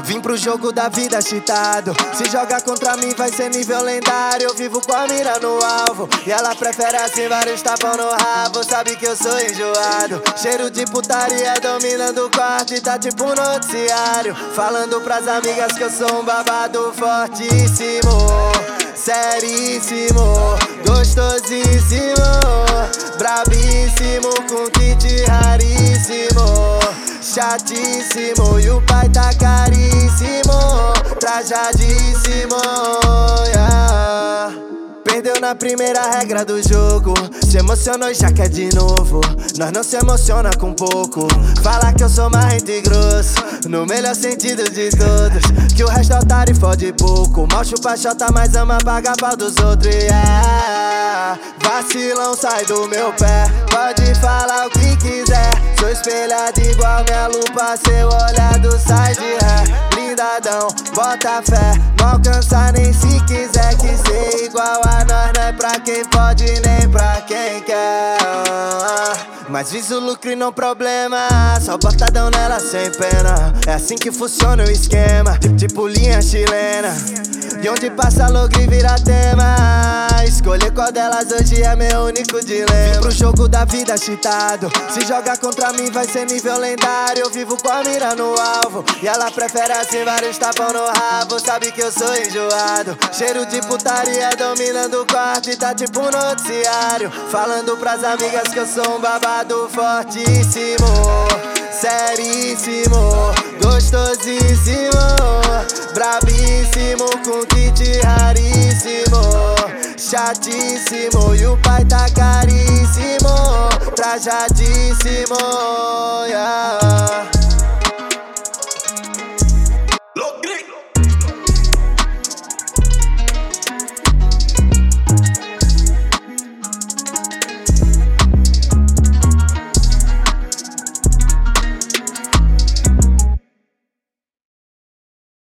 Vim pro jogo da vida cheatado. Se joga contra mim vai ser nível lendário. Eu vivo com a mira no alvo e ela prefere assim vários tapão no rabo. Sabe que eu sou enjoado. Cheiro de putaria dominando o quarto e tá tipo um noticiário. Falando pras amigas que eu sou um babado fortíssimo, seríssimo, gostosíssimo, brabíssimo, com kit raríssimo, chatíssimo. E o pai tá caríssimo, trajadíssimo, yeah. Perdeu na primeira regra do jogo, se emocionou e já quer de novo. Nós não se emociona com pouco. Fala que eu sou marrento e grosso, no melhor sentido de todos. Que o resto é otário e fode pouco. Mal chupa chota, mas ama pagar pau dos outros, yeah. Vacilão, sai do meu pé, pode falar o que quiser. Sou espelhado igual minha lupa, seu olhado sai de ré. Blindadão, bota fé, não alcança nem se quiser. Que ser igual a nós não é pra quem pode nem pra quem quer. Mas viso lucro e não problema, só botadão nela sem pena. É assim que funciona o esquema, tipo linha chilena. E onde passa logo e vira tema. Escolher qual delas hoje é meu único dilema. Vim pro jogo da vida cheatado. Se joga contra mim vai ser nível lendário. Eu vivo com a mira no alvo e ela prefere assim vários tapão no rabo. Sabe que eu sou enjoado. Cheiro de putaria dominando o quarto e tá tipo um noticiário. Falando pras amigas que eu sou um babado fortíssimo, seríssimo, gostosíssimo, brabíssimo, com kit raríssimo, chatíssimo. E o pai tá caríssimo, trajadíssimo, yeah.